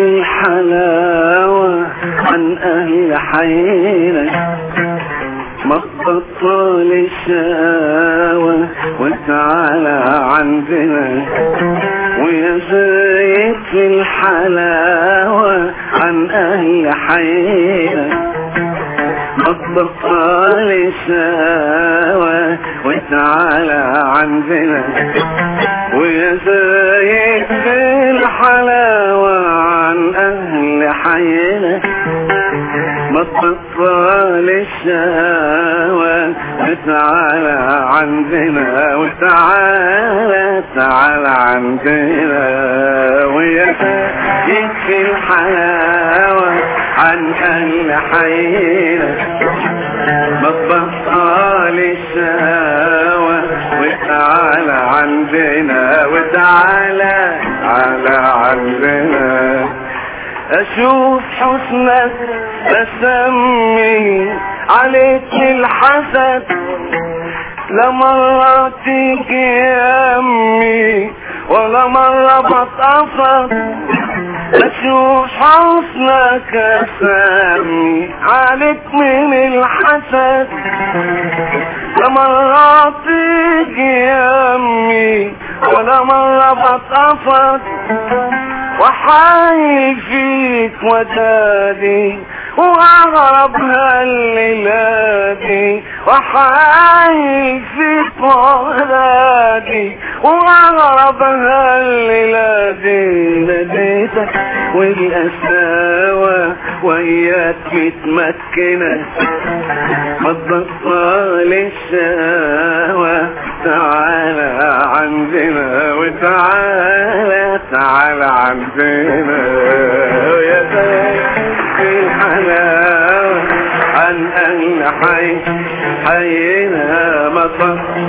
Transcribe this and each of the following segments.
الحلاوة عن أهل حينا، ما تبطل الشقاوة وتعالى عندنا، ويا زايد في الحلاوة عن أهل حينا، ما تبطل الشقاوة وتعالى عندنا، ويا زايد في الحلاوة عن أهل حينا، ما تبطل الشهوة وتعالى عندنا، وتعالى تعالى عندنا، ويا زايد في الحلاوة عن أهل حينا، ما تبطل الشهوة وتعالى عندنا، وتعالى تعالى عندنا. اشوف حسنك بسمي عليك الحسد، لا مرة تيجي يمي ولا مرة بتقصد، اشوف حسنك بسمي عليك من الحسد، لا مرة تيجي يمي ولا مرة بتقصد، وحايل فيك ودادي واغرب هالليلادي، وحايل فيك ودادي واغرب هالليلادي، ناديتك والقساوة وياك متمكنة، ما تبطل الشقاوة تعالى عندنا، وتعالى تعالى عندنا، ويا زايد في الحلاوة عن أهل حينا، ما تبطل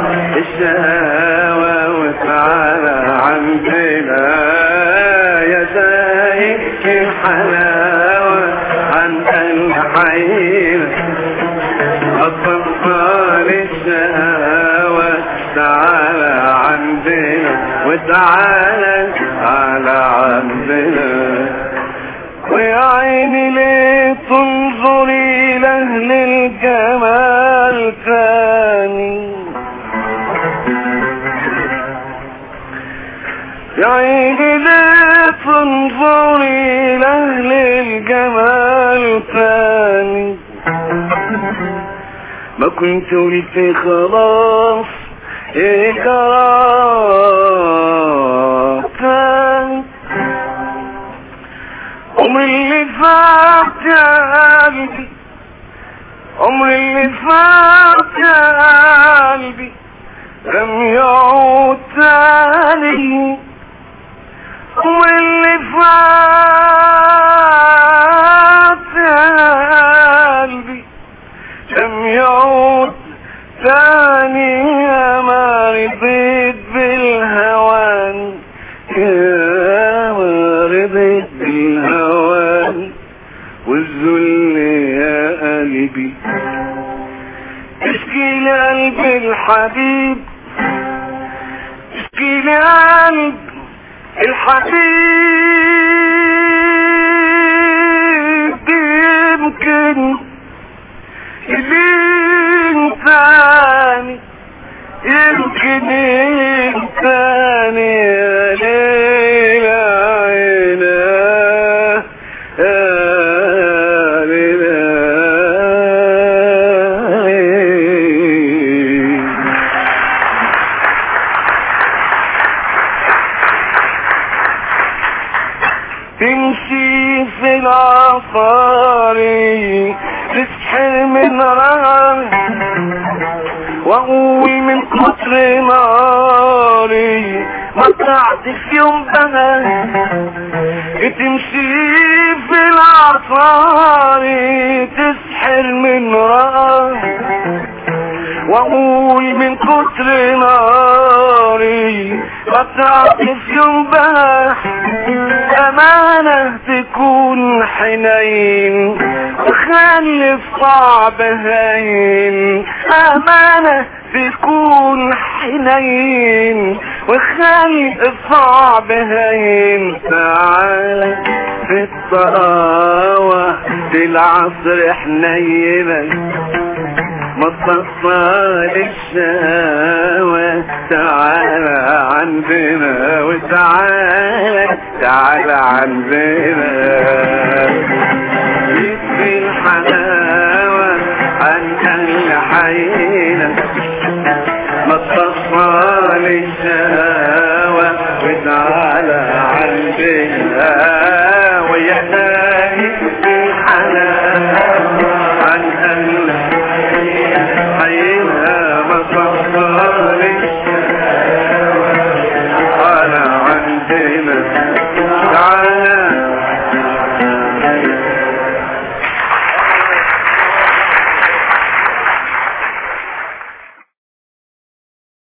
الشقاوة وتعالى عندنا، يا زايد في الحلاوة عن أهل حينا، ما تبطل الشقاوة تعالى عندنا، وتعالى تعالى عندنا. ويا عيني ليه تنظري لأهل الجمال تاني، يا عيني ليه تنظري لأهل الجمال تاني، ما كنت قلت خلاص إجراء عمر اللي فات يا قلبي، عمر اللي فات يا قلبي لم يعود تاني، عمر اللي فات يا قلبي لم يعود تاني، يا ما رضيت بالهوان، يا ما رضيت بالهوان والذل يا قلبي، اشكي لقلبي الحبيب، اشكي لقلبي الحبيب، يمكن يلين تاني، يمكن يلين تاني، يا ليل عينا يا ليل. تمشي في العصاري تسحر من رعب، واقول من كتر ناري ما طلعت في يوم بها، تمشي في العصاري تسحر من رعب، واقول من كتر ناري ما طلعت في يوم بها، امانة تكون حنين وخلي الصعب هين، امانة تكون حنين وخلي الصعب هين. تعال في الطراوة في العصر حنينك مطفال الشهوة. تعال عندنا وتعال تعال عندنا يكفي الحلاوة عن الحياة